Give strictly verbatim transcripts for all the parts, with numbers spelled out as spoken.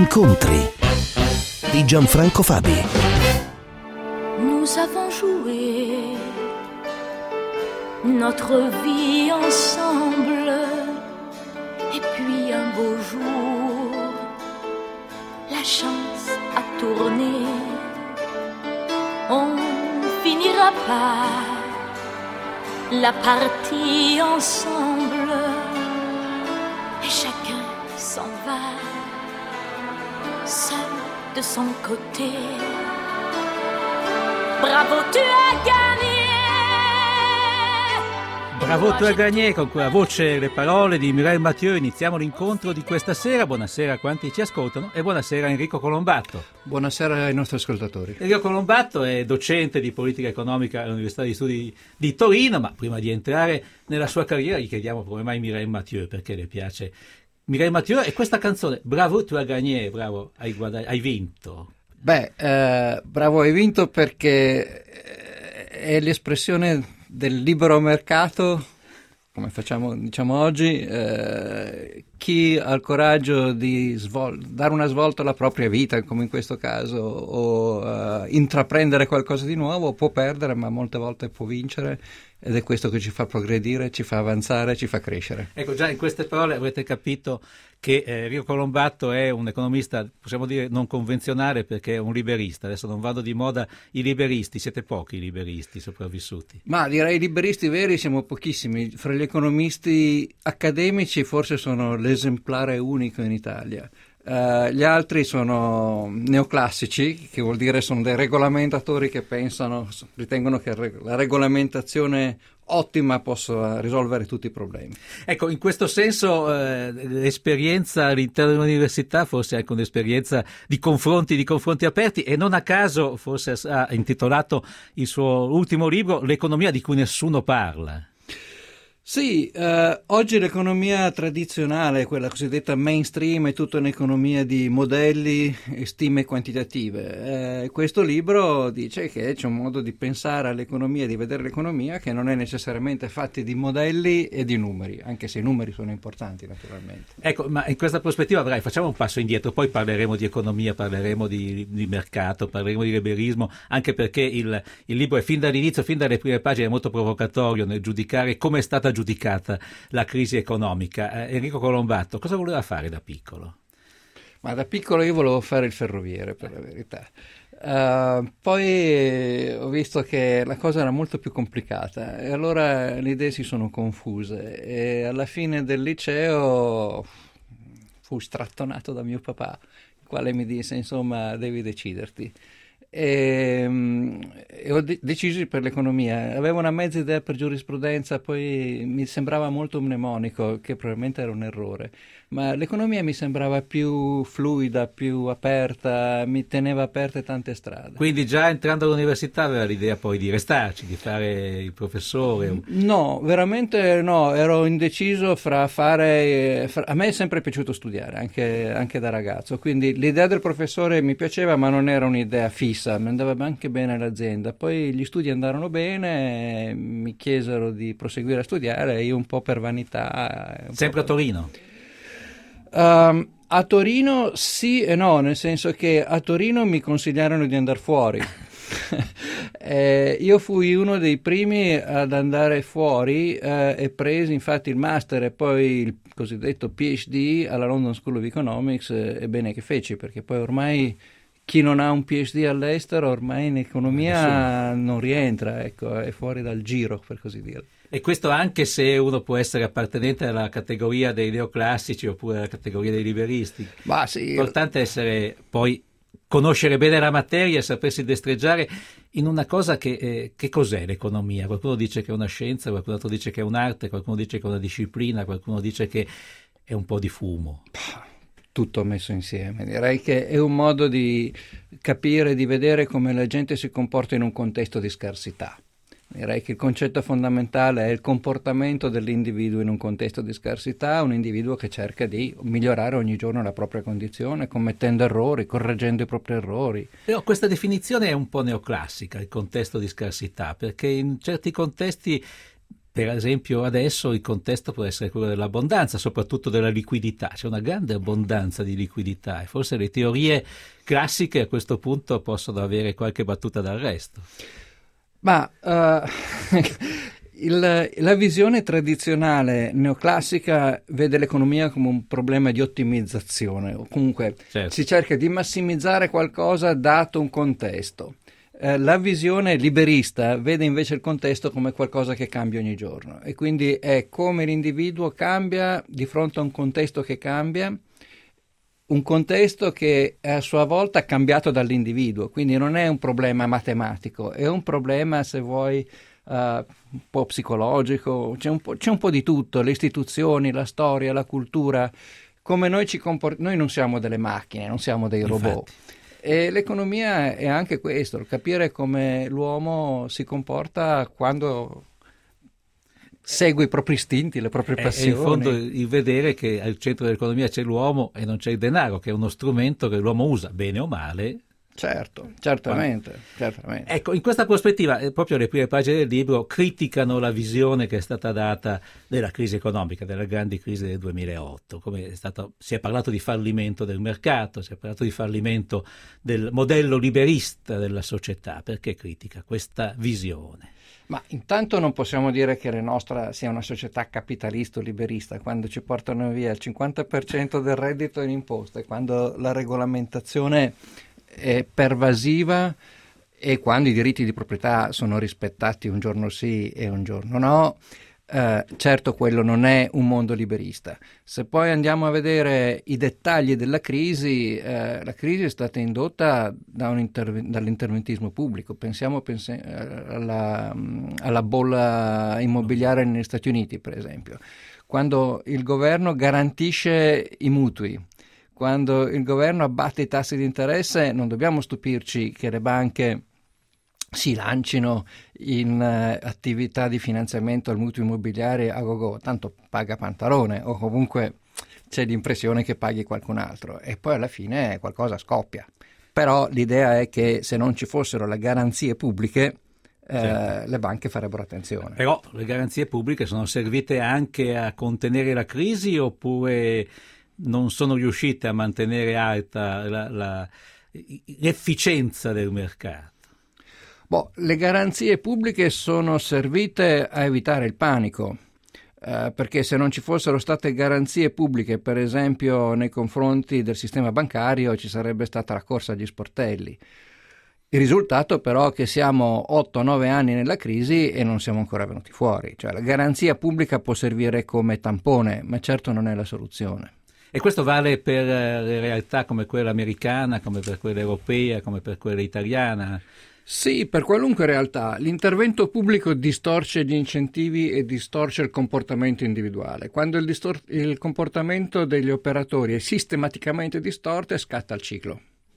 Incontri di Gianfranco Fabi. Nous avons joué notre vie ensemble, et puis un beau jour, la chance a tourné. On finira par la partie ensemble, et chacun s'en va, seul de son côté. Bravo, tu as gagné! Bravo, tu hai gagné, con quella voce e le parole di Mireille Mathieu iniziamo l'incontro di questa sera. Buonasera a quanti ci ascoltano e buonasera a Enrico Colombatto. Buonasera ai nostri ascoltatori. Enrico Colombatto è docente di politica economica all'Università di Studi di Torino, ma prima di entrare nella sua carriera gli chiediamo come mai Mireille Mathieu, perché le piace Mireille Mathieu e questa canzone. Bravo, tu hai gagné, bravo, hai, guadagn- hai vinto. Beh, eh, bravo, hai vinto perché è l'espressione del libero mercato, come facciamo diciamo oggi. Eh, chi ha il coraggio di svol- dare una svolta alla propria vita, come in questo caso, o uh, intraprendere qualcosa di nuovo, può perdere, ma molte volte può vincere, ed è questo che ci fa progredire, ci fa avanzare, ci fa crescere. Ecco, già in queste parole avrete capito che eh, Enrico Colombatto è un economista, possiamo dire, non convenzionale, perché è un liberista. Adesso non vanno di moda i liberisti, siete pochi i liberisti sopravvissuti. Ma direi liberisti veri siamo pochissimi. Fra gli economisti accademici forse sono l'esemplare unico in Italia. Uh, gli altri sono neoclassici, che vuol dire sono dei regolamentatori che pensano, ritengono che la regolamentazione ottima possa risolvere tutti i problemi. Ecco, in questo senso eh, l'esperienza all'interno dell'università forse è anche un'esperienza di confronti, di confronti aperti, e non a caso forse ha intitolato il suo ultimo libro L'economia di cui nessuno parla. Sì, eh, oggi l'economia tradizionale, quella cosiddetta mainstream, è tutta un'economia di modelli e stime quantitative. Eh, questo libro dice che c'è un modo di pensare all'economia, di vedere l'economia, che non è necessariamente fatto di modelli e di numeri, anche se i numeri sono importanti naturalmente. Ecco, ma in questa prospettiva, dai, facciamo un passo indietro, poi parleremo di economia, parleremo di, di mercato, parleremo di liberismo, anche perché il, il libro è fin dall'inizio, fin dalle prime pagine, molto provocatorio nel giudicare come è stata giudicata la crisi economica. Eh, Enrico Colombatto, cosa voleva fare da piccolo? Ma da piccolo io volevo fare il ferroviere, per la verità. Uh, poi ho visto che la cosa era molto più complicata e allora le idee si sono confuse, e alla fine del liceo fui strattonato da mio papà, il quale mi disse: insomma, devi deciderti. E, e ho de- deciso per l'economia. Avevo una mezza idea per giurisprudenza, poi mi sembrava molto mnemonico, che probabilmente era un errore, ma l'economia mi sembrava più fluida, più aperta, mi teneva aperte tante strade. Quindi già entrando all'università aveva l'idea poi di restarci, di fare il professore? No, veramente no, ero indeciso fra fare... Fra, a me è sempre piaciuto studiare, anche, anche da ragazzo, quindi l'idea del professore mi piaceva, ma non era un'idea fissa, mi andava anche bene l'azienda. Poi gli studi andarono bene, mi chiesero di proseguire a studiare, e io un po' per vanità... Sempre a Torino? Um, a Torino sì e no, nel senso che a Torino mi consigliarono di andare fuori. eh, io fui uno dei primi ad andare fuori eh, e presi infatti il master e poi il cosiddetto P H D alla London School of Economics, eh, e bene che feci, perché poi ormai chi non ha un P H D all'estero ormai in economia non rientra, ecco, è fuori dal giro, per così dire. E questo anche se uno può essere appartenente alla categoria dei neoclassici oppure alla categoria dei liberisti. Ma sì. L'importante è essere poi conoscere bene la materia e sapersi destreggiare in una cosa che, eh, che cos'è l'economia? Qualcuno dice che è una scienza, qualcun altro dice che è un'arte, qualcuno dice che è una disciplina, qualcuno dice che è un po' di fumo. Tutto messo insieme. Direi che è un modo di capire, di vedere come la gente si comporta in un contesto di scarsità. Direi che il concetto fondamentale è il comportamento dell'individuo in un contesto di scarsità, un individuo che cerca di migliorare ogni giorno la propria condizione, commettendo errori, correggendo i propri errori. Però questa definizione è un po' neoclassica, il contesto di scarsità, perché in certi contesti per esempio adesso il contesto può essere quello dell'abbondanza, soprattutto della liquidità, c'è una grande abbondanza di liquidità e forse le teorie classiche a questo punto possono avere qualche battuta d'arresto. Ma uh, il, la visione tradizionale neoclassica vede l'economia come un problema di ottimizzazione, o comunque certo. si cerca di massimizzare qualcosa dato un contesto. Eh, la visione liberista vede invece il contesto come qualcosa che cambia ogni giorno e quindi è come l'individuo cambia di fronte a un contesto che cambia, un contesto che è a sua volta è cambiato dall'individuo, quindi non è un problema matematico, è un problema, se vuoi, uh, un po' psicologico, c'è un po', c'è un po' di tutto, le istituzioni, la storia, la cultura, come noi ci comportiamo. Noi non siamo delle macchine, non siamo dei robot. Infatti. E l'economia è anche questo, capire come l'uomo si comporta quando segue i propri istinti, le proprie passioni. È in fondo il vedere che al centro dell'economia c'è l'uomo e non c'è il denaro, che è uno strumento che l'uomo usa, bene o male. Certo, certamente, certamente. Ecco, in questa prospettiva, eh, proprio le prime pagine del libro criticano la visione che è stata data della crisi economica, della grande crisi del duemilaotto. Come è stato, si è parlato di fallimento del mercato, si è parlato di fallimento del modello liberista della società. Perché critica questa visione? Ma intanto non possiamo dire che la nostra sia una società capitalista o liberista, quando ci portano via il cinquanta per cento del reddito in imposte, quando la regolamentazione è pervasiva e quando i diritti di proprietà sono rispettati un giorno sì e un giorno no. Eh, certo, quello non è un mondo liberista. Se poi andiamo a vedere i dettagli della crisi, eh, la crisi è stata indotta da un interve- dall'interventismo pubblico. Pensiamo pense- alla, alla bolla immobiliare negli Stati Uniti, per esempio, quando il governo garantisce i mutui. Quando il governo abbatte i tassi di interesse, non dobbiamo stupirci che le banche si lancino in uh, attività di finanziamento al mutuo immobiliare a go-go, tanto paga Pantalone o comunque c'è l'impressione che paghi qualcun altro e poi alla fine qualcosa scoppia. Però l'idea è che se non ci fossero le garanzie pubbliche eh, certo. le banche farebbero attenzione. Però le garanzie pubbliche sono servite anche a contenere la crisi oppure non sono riuscite a mantenere alta la, la, l'efficienza del mercato? Boh, le garanzie pubbliche sono servite a evitare il panico, eh, perché se non ci fossero state garanzie pubbliche, per esempio nei confronti del sistema bancario, ci sarebbe stata la corsa agli sportelli. Il risultato però è che siamo otto nove anni nella crisi e non siamo ancora venuti fuori. Cioè, la garanzia pubblica può servire come tampone, ma certo non è la soluzione. E questo vale per le realtà come quella americana, come per quella europea, come per quella italiana? Sì, per qualunque realtà. L'intervento pubblico distorce gli incentivi e distorce il comportamento individuale. Quando il, distor- il comportamento degli operatori è sistematicamente distorto, scatta il ciclo.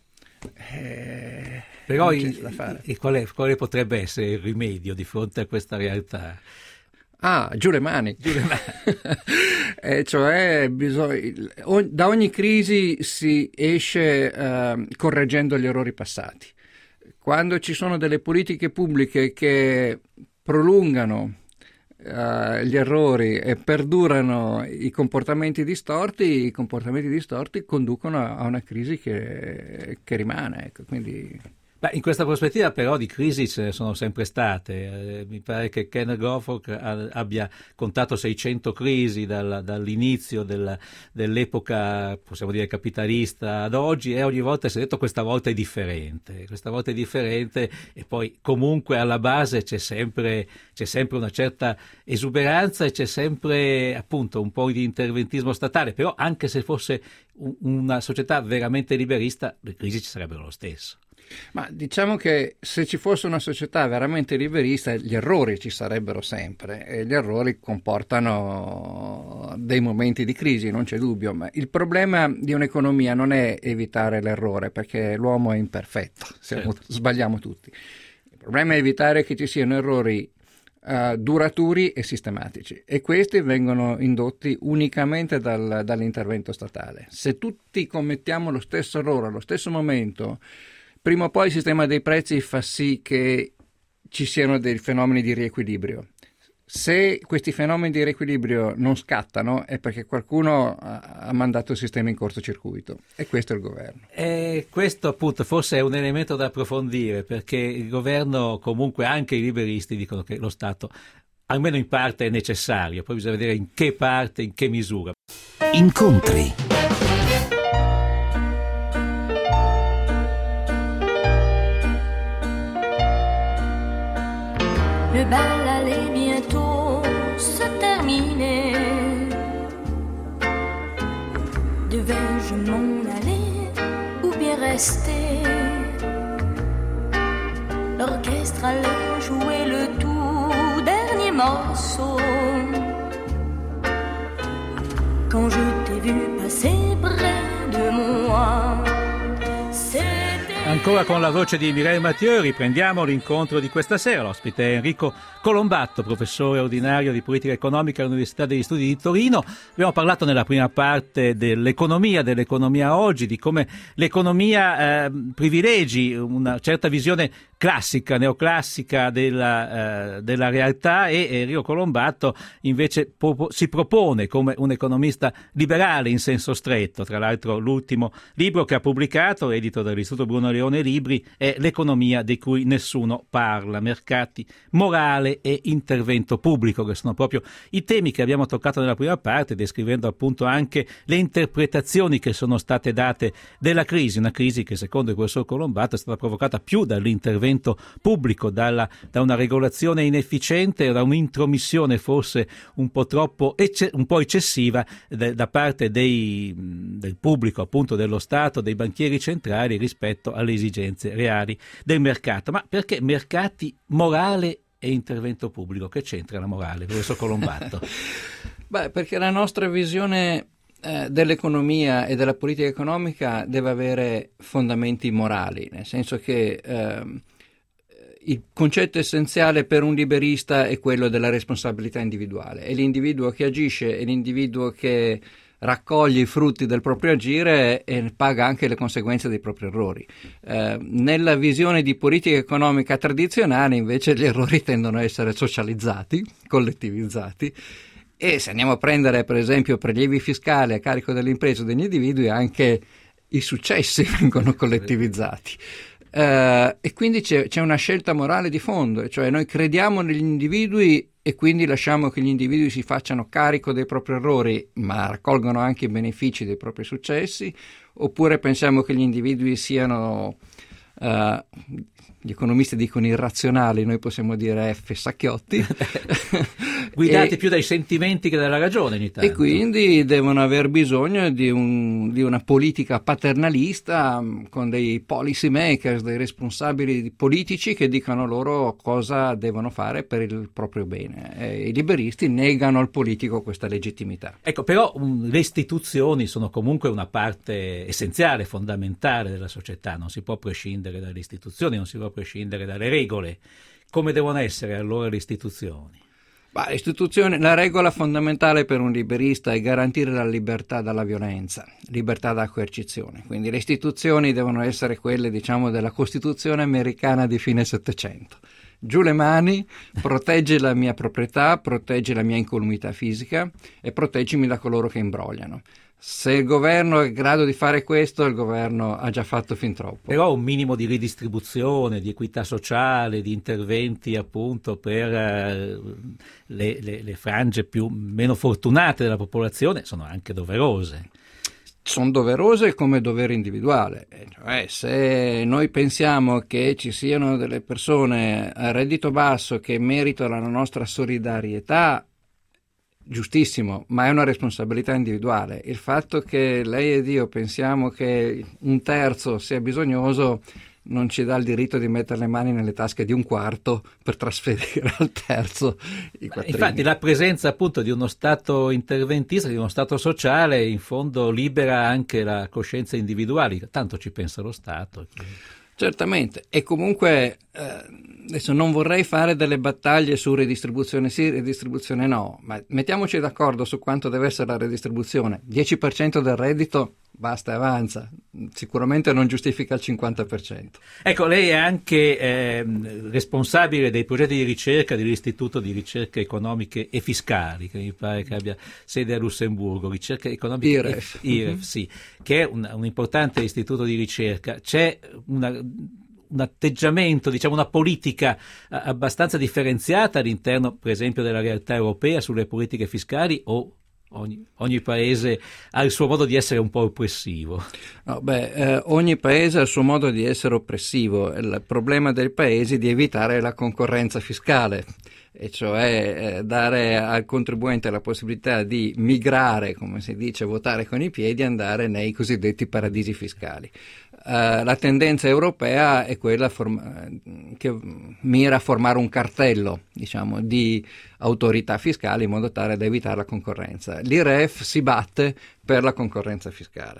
Eh, Però il, da fare. E quale, quale potrebbe essere il rimedio di fronte a questa realtà? Ah, giù le mani. Giù le mani. eh, cioè, bisogna, da ogni crisi si esce eh, correggendo gli errori passati. Quando ci sono delle politiche pubbliche che prolungano uh, gli errori e perdurano i comportamenti distorti, i comportamenti distorti conducono a, a una crisi che, che rimane. Ecco, quindi... Beh, in questa prospettiva però di crisi ce ne sono sempre state. Eh, mi pare che Ken Grofok abbia contato seicento crisi dal, dall'inizio del, dell'epoca, possiamo dire, capitalista ad oggi, e ogni volta si è detto questa volta è differente, questa volta è differente e poi comunque alla base c'è sempre, c'è sempre una certa esuberanza e c'è sempre appunto un po' di interventismo statale, però anche se fosse un, una società veramente liberista le crisi ci sarebbero lo stesso. Ma diciamo che se ci fosse una società veramente liberista gli errori ci sarebbero sempre e gli errori comportano dei momenti di crisi, non c'è dubbio, ma il problema di un'economia non è evitare l'errore, perché l'uomo è imperfetto, siamo, certo. Sbagliamo tutti. Il problema è evitare che ci siano errori uh, duraturi e sistematici, e questi vengono indotti unicamente dal, dall'intervento statale. Se tutti commettiamo lo stesso errore allo stesso momento, prima o poi il sistema dei prezzi fa sì che ci siano dei fenomeni di riequilibrio. Se questi fenomeni di riequilibrio non scattano è perché qualcuno ha mandato il sistema in cortocircuito, e questo è il governo. E questo appunto forse è un elemento da approfondire, perché il governo, comunque anche i liberisti dicono che lo Stato almeno in parte è necessario, poi bisogna vedere in che parte, in che misura. Incontri. Le bal allait bientôt se terminer. Devais-je m'en aller ou bien rester? L'orchestre allait jouer le tout dernier morceau. Quand je t'ai vu passer près de moi, ancora con la voce di Mireille Mathieu riprendiamo l'incontro di questa sera. L'ospite è Enrico Colombatto, professore ordinario di politica economica all'Università degli Studi di Torino. Abbiamo parlato nella prima parte dell'economia, dell'economia oggi, di come l'economia eh, privilegi una certa visione classica, neoclassica della, eh, della realtà, e Enrico Colombatto invece po- si propone come un economista liberale in senso stretto. Tra l'altro l'ultimo libro che ha pubblicato, edito dall'Istituto Bruno Leone Libri, è L'economia di cui nessuno parla, mercati, morale e intervento pubblico, che sono proprio i temi che abbiamo toccato nella prima parte, descrivendo appunto anche le interpretazioni che sono state date della crisi, una crisi che secondo il professor Colombatto è stata provocata più dall'intervento pubblico, dalla, da una regolazione inefficiente, da un'intromissione forse un po' troppo ecce, un po' eccessiva de, da parte dei, del pubblico, appunto dello Stato, dei banchieri centrali rispetto alle esigenze reali del mercato. Ma perché mercati, morale e intervento pubblico? Che c'entra la morale, professor Colombatto? Beh, perché la nostra visione eh, dell'economia e della politica economica deve avere fondamenti morali, nel senso che eh, il concetto essenziale per un liberista è quello della responsabilità individuale. È l'individuo che agisce, è l'individuo che raccoglie i frutti del proprio agire e paga anche le conseguenze dei propri errori. Eh, nella visione di politica economica tradizionale invece gli errori tendono a essere socializzati, collettivizzati, e se andiamo a prendere per esempio prelievi fiscali a carico delle imprese o degli individui, anche i successi vengono collettivizzati. Uh, e quindi c'è, c'è una scelta morale di fondo, cioè noi crediamo negli individui e quindi lasciamo che gli individui si facciano carico dei propri errori ma raccolgono anche i benefici dei propri successi, oppure pensiamo che gli individui siano, uh, gli economisti dicono irrazionali, noi possiamo dire fessacchiotti, guidati e, più dai sentimenti che dalla ragione in Italia. E quindi devono aver bisogno di, un, di una politica paternalista con dei policy makers, dei responsabili politici che dicano loro cosa devono fare per il proprio bene. E i liberisti negano al politico questa legittimità. Ecco, però um, le istituzioni sono comunque una parte essenziale, fondamentale della società, non si può prescindere dalle istituzioni, non si può prescindere dalle regole. Come devono essere allora le istituzioni? Bah, istituzioni, la regola fondamentale per un liberista è garantire la libertà dalla violenza, libertà da coercizione. Quindi le istituzioni devono essere quelle, diciamo, della Costituzione americana di fine Settecento. Giù le mani, proteggi la mia proprietà, proteggi la mia incolumità fisica e proteggimi da coloro che imbrogliano. Se il governo è in grado di fare questo, il governo ha già fatto fin troppo. Però un minimo di ridistribuzione, di equità sociale, di interventi appunto per eh, le, le, le frange più meno fortunate della popolazione sono anche doverose. Sono doverose come dovere individuale, cioè se noi pensiamo che ci siano delle persone a reddito basso che meritano la nostra solidarietà, giustissimo, ma è una responsabilità individuale. Il fatto che lei ed io pensiamo che un terzo sia bisognoso non ci dà il diritto di mettere le mani nelle tasche di un quarto per trasferire al terzo i quattrini. Infatti la presenza appunto di uno Stato interventista, di uno Stato sociale, in fondo libera anche la coscienza individuale, tanto ci pensa lo Stato. Certamente, e comunque eh, adesso non vorrei fare delle battaglie su redistribuzione sì, redistribuzione no, ma mettiamoci d'accordo su quanto deve essere la redistribuzione. dieci per cento del reddito basta e avanza, sicuramente non giustifica il cinquanta per cento. Ecco, lei è anche eh, responsabile dei progetti di ricerca dell'Istituto di Ricerche Economiche e Fiscali, che mi pare che abbia sede a Lussemburgo, ricerche economiche I R E F, e, I R E F sì, che è un, un importante istituto di ricerca. C'è una, un atteggiamento, diciamo una politica abbastanza differenziata all'interno, per esempio, della realtà europea sulle politiche fiscali, o Ogni, ogni paese ha il suo modo di essere un po' oppressivo? No, beh, eh, ogni paese ha il suo modo di essere oppressivo. Il problema dei paesi è di evitare la concorrenza fiscale, e cioè eh, dare al contribuente la possibilità di migrare, come si dice, votare con i piedi e andare nei cosiddetti paradisi fiscali. Uh, la tendenza europea è quella form- che mira a formare un cartello, diciamo, di autorità fiscali in modo tale da evitare la concorrenza. L'I R E F si batte per la concorrenza fiscale,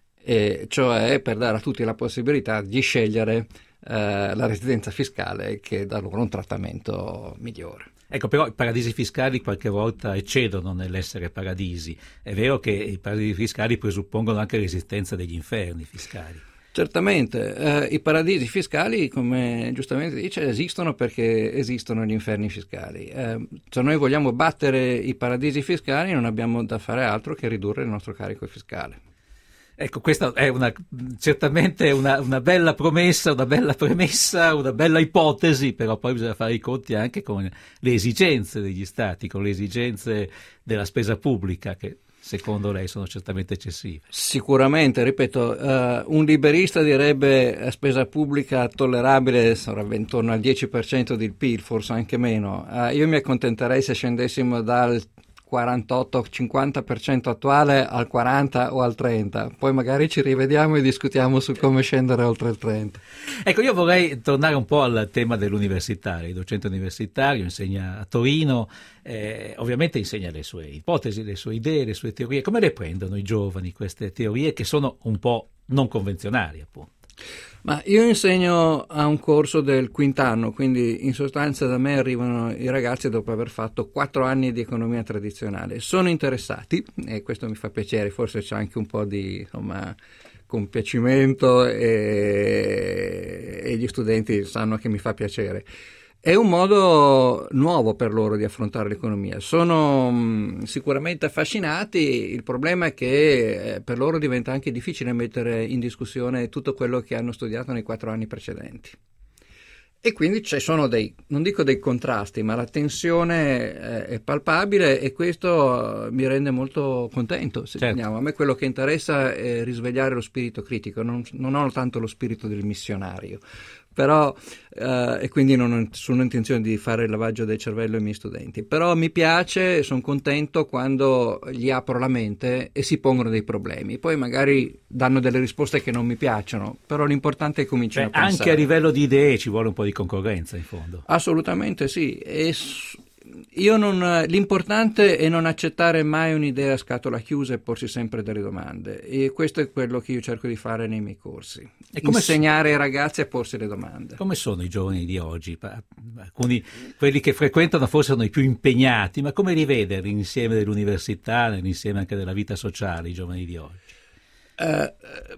e cioè per dare a tutti la possibilità di scegliere uh, la residenza fiscale che dà loro un trattamento migliore. Ecco, però i paradisi fiscali qualche volta eccedono nell'essere paradisi. È vero che i paradisi fiscali presuppongono anche l'esistenza degli inferni fiscali. Certamente, eh, i paradisi fiscali, come giustamente dice, esistono perché esistono gli inferni fiscali. Eh, se noi vogliamo battere i paradisi fiscali non abbiamo da fare altro che ridurre il nostro carico fiscale. Ecco, questa è una, certamente una, una bella promessa, una bella premessa, una bella ipotesi, però poi bisogna fare i conti anche con le esigenze degli stati, con le esigenze della spesa pubblica, che secondo lei sono certamente eccessive. Sicuramente, ripeto, uh, un liberista direbbe a spesa pubblica tollerabile sarebbe intorno al dieci per cento del P I L, forse anche meno. Uh, io mi accontenterei se scendessimo dal quarantotto cinquanta per cento attuale al quaranta o al trenta, poi magari ci rivediamo e discutiamo su come scendere oltre il trenta. Ecco, io vorrei tornare un po' al tema dell'universitario. Il docente universitario insegna a Torino, eh, ovviamente insegna le sue ipotesi, le sue idee, le sue teorie. Come le prendono i giovani queste teorie che sono un po' non convenzionali, appunto? Ma io insegno a un corso del quint'anno, quindi in sostanza da me arrivano i ragazzi dopo aver fatto quattro anni di economia tradizionale. Sono interessati e questo mi fa piacere, forse c'è anche un po' di insomma, compiacimento e, e gli studenti sanno che mi fa piacere. È un modo nuovo per loro di affrontare l'economia. Sono mh, sicuramente affascinati, il problema è che eh, per loro diventa anche difficile mettere in discussione tutto quello che hanno studiato nei quattro anni precedenti. E quindi ci sono dei, non dico dei contrasti, ma la tensione eh, è palpabile e questo mi rende molto contento. Se certo. A me quello che interessa è risvegliare lo spirito critico, non, non ho tanto lo spirito del missionario. Però, eh, e quindi non ho nessuna intenzione di fare il lavaggio del cervello ai miei studenti, però mi piace e sono contento quando gli apro la mente e si pongono dei problemi, poi magari danno delle risposte che non mi piacciono, però l'importante è cominciare Beh, a pensare. Anche a livello di idee ci vuole un po' di concorrenza in fondo. Assolutamente sì, e io non, l'importante è non accettare mai un'idea a scatola chiusa e porsi sempre delle domande, e questo è quello che io cerco di fare nei miei corsi, e come insegnare ai ragazzi a porsi le domande. Come sono i giovani di oggi? Alcuni, quelli che frequentano forse sono i più impegnati, ma come li vede nell'insieme dell'università, nell'insieme anche della vita sociale, i giovani di oggi? Uh,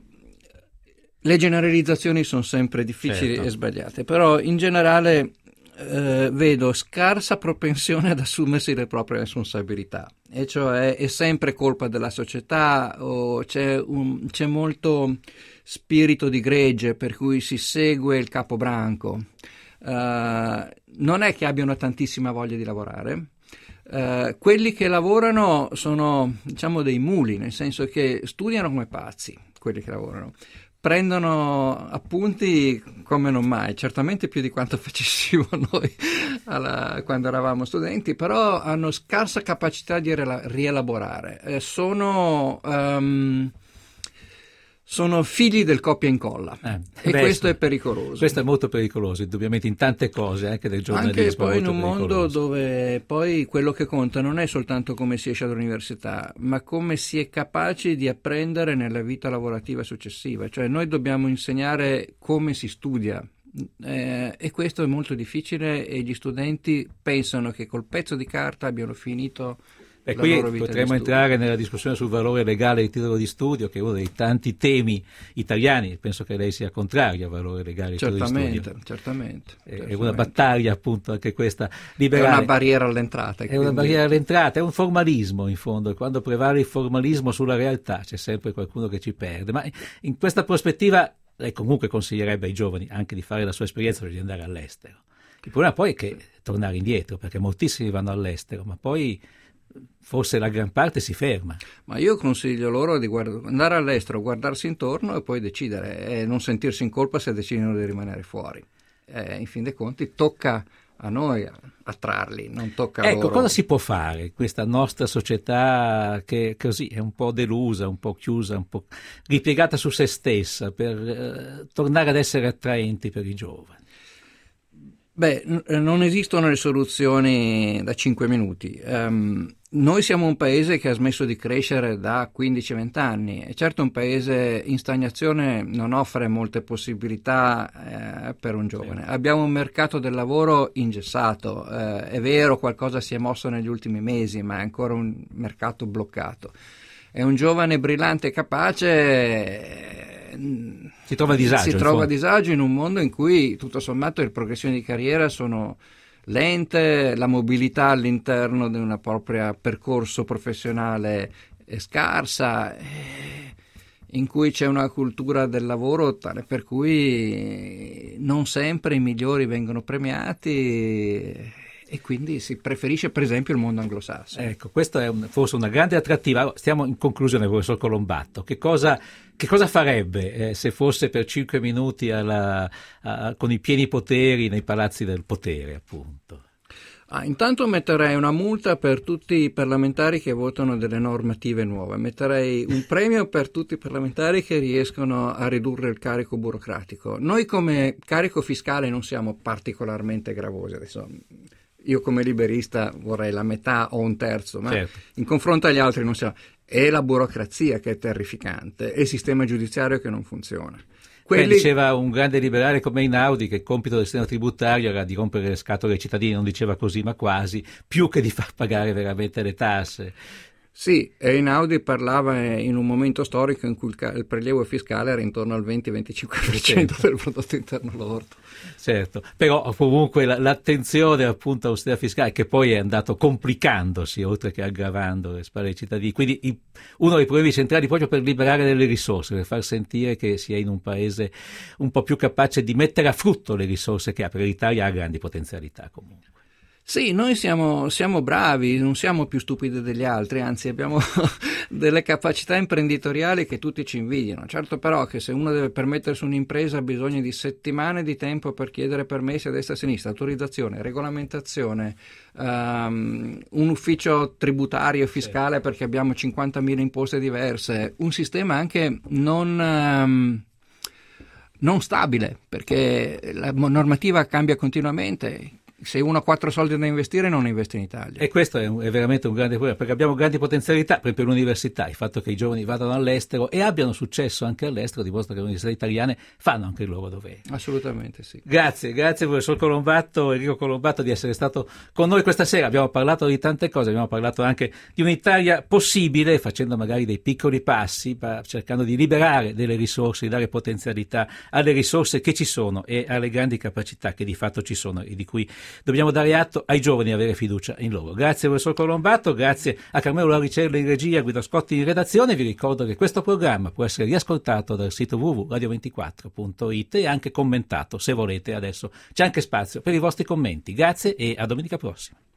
le generalizzazioni sono sempre difficili certo. e sbagliate, però in generale Uh, vedo scarsa propensione ad assumersi le proprie responsabilità, e cioè è sempre colpa della società, o c'è, un, c'è molto spirito di gregge per cui si segue il capobranco. Uh, non è che abbiano tantissima voglia di lavorare. Uh, quelli che lavorano sono, diciamo, dei muli, nel senso che studiano come pazzi, quelli che lavorano. Prendono appunti come non mai, certamente più di quanto facessimo noi alla, quando eravamo studenti, però hanno scarsa capacità di rela- rielaborare. Eh, sono, um, sono figli del copia e incolla eh, e beh, questo è pericoloso. Questo è molto pericoloso, indubbiamente in tante cose, anche del giornalismo. Anche poi in un pericoloso. mondo dove poi quello che conta non è soltanto come si esce dall'università, ma come si è capaci di apprendere nella vita lavorativa successiva. Cioè noi dobbiamo insegnare come si studia eh, e questo è molto difficile, e gli studenti pensano che col pezzo di carta abbiano finito E la qui loro vita potremmo di studio. entrare nella discussione sul valore legale del titolo di studio, che è uno dei tanti temi italiani. Penso che lei sia contrario al valore legale del titolo di Certamente, studio. certamente. È certamente. una battaglia, appunto, anche questa È liberale. una barriera all'entrata. È una barriera all'entrata, è un formalismo in fondo, e quando prevale il formalismo sulla realtà c'è sempre qualcuno che ci perde. Ma in questa prospettiva lei comunque consiglierebbe ai giovani anche di fare la sua esperienza, cioè di andare all'estero. Il problema poi è che tornare indietro, perché moltissimi vanno all'estero, ma poi forse la gran parte si ferma. Ma io consiglio loro di guard- andare all'estero, guardarsi intorno e poi decidere, e non sentirsi in colpa se decidono di rimanere fuori. Eh, in fin dei conti tocca a noi attrarli, non tocca a Ecco, loro. cosa si può fare? Questa nostra società che così è un po' delusa, un po' chiusa, un po' ripiegata su se stessa, per eh, tornare ad essere attraenti per i giovani. Beh, n- non esistono le soluzioni da cinque minuti. Um, noi siamo un paese che ha smesso di crescere da quindici venti anni e certo un paese in stagnazione non offre molte possibilità eh, per un giovane. Sì. Abbiamo un mercato del lavoro ingessato, eh, è vero qualcosa si è mosso negli ultimi mesi, ma è ancora un mercato bloccato. È un giovane brillante e capace... Si trova a disagio. Si trova a disagio in un mondo in cui tutto sommato le progressioni di carriera sono lente, la mobilità all'interno di un proprio percorso professionale è scarsa, in cui c'è una cultura del lavoro tale per cui non sempre i migliori vengono premiati. E quindi si preferisce per esempio il mondo anglosassone. Ecco, questa è un, forse una grande attrattiva. Stiamo in conclusione, professor Colombatto. Che cosa, che cosa farebbe eh, se fosse per cinque minuti alla, a, con i pieni poteri nei palazzi del potere, appunto? Ah, intanto metterei una multa per tutti i parlamentari che votano delle normative nuove, metterei un premio per tutti i parlamentari che riescono a ridurre il carico burocratico. Noi come carico fiscale non siamo particolarmente gravosi, adesso io come liberista vorrei la metà o un terzo, ma certo. In confronto agli altri non siamo. È la burocrazia che è terrificante, è il sistema giudiziario che non funziona. Quelli... Beh, diceva un grande liberale come Einaudi che il compito del sistema tributario era di rompere le scatole ai cittadini, non diceva così ma quasi, più che di far pagare veramente le tasse. Sì, Einaudi parlava in un momento storico in cui il, ca- il prelievo fiscale era intorno al venti venticinque per cento certo. del prodotto interno lordo. Certo, però comunque la, l'attenzione appunto all'austerità fiscale che poi è andato complicandosi oltre che aggravando le spalle ai cittadini, quindi i, uno dei problemi centrali proprio per liberare delle risorse, per far sentire che si è in un paese un po' più capace di mettere a frutto le risorse che ha, perché l'Italia ha grandi potenzialità comunque. Sì, noi siamo, siamo bravi, non siamo più stupidi degli altri, anzi abbiamo delle capacità imprenditoriali che tutti ci invidiano. Certo però che se uno deve permettersi un'impresa ha bisogno di settimane di tempo per chiedere permessi a destra e a sinistra, autorizzazione, regolamentazione, um, un ufficio tributario e fiscale sì. Perché abbiamo cinquantamila imposte diverse, un sistema anche non... Um, non stabile, perché la normativa cambia continuamente. Se uno ha quattro soldi da investire non investe in Italia. E questo è, un, è veramente un grande problema, perché abbiamo grandi potenzialità, per esempio l'università, il fatto che i giovani vadano all'estero e abbiano successo anche all'estero dimostra che le università italiane fanno anche il loro dovere. Assolutamente sì. Grazie, grazie professor Colombatto, Enrico Colombatto, di essere stato con noi questa sera. Abbiamo parlato di tante cose, abbiamo parlato anche di un'Italia possibile, facendo magari dei piccoli passi, cercando di liberare delle risorse, di dare potenzialità alle risorse che ci sono e alle grandi capacità che di fatto ci sono e di cui dobbiamo dare atto ai giovani e avere fiducia in loro. Grazie professor Colombatto, grazie a Carmelo Lauricello in regia, Guido Scotti in redazione. Vi ricordo che questo programma può essere riascoltato dal sito w w w punto radio ventiquattro punto it e anche commentato se volete. Adesso c'è anche spazio per i vostri commenti. Grazie e a domenica prossima.